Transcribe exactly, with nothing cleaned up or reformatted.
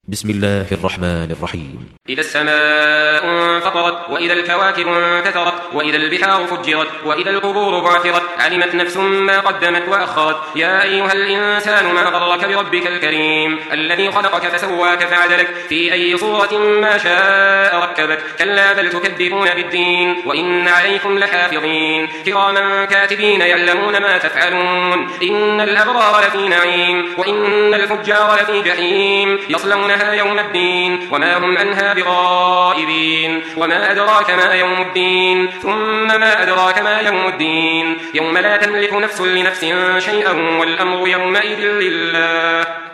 بسم الله الرحمن الرحيم. إذا السماء انفطرت، وإذا الكواكب انتثرت، وإذا البحار فجرت، وإذا القبور بعثرت، علمت نفس ما قدمت وأخرت. يا أيها الإنسان ما غرك بربك الكريم الذي خلقك فسواك فعدلك في أي صورة ما شاء ركبك. كلا بل تكذبون بالدين وإن عليكم لحافظين كراما كاتبين يعلمون ما تفعلون. إن الأبرار لفي نعيم وإن الفجار لفي جحيم يصلونها يوم الدين وما هم عنها بغائبين. وما أدراك ما يوم الدين ثم ما أدراك ما يوم الدين يوم لا تملك نفس لنفس شيئا والأمر يومئذ لله.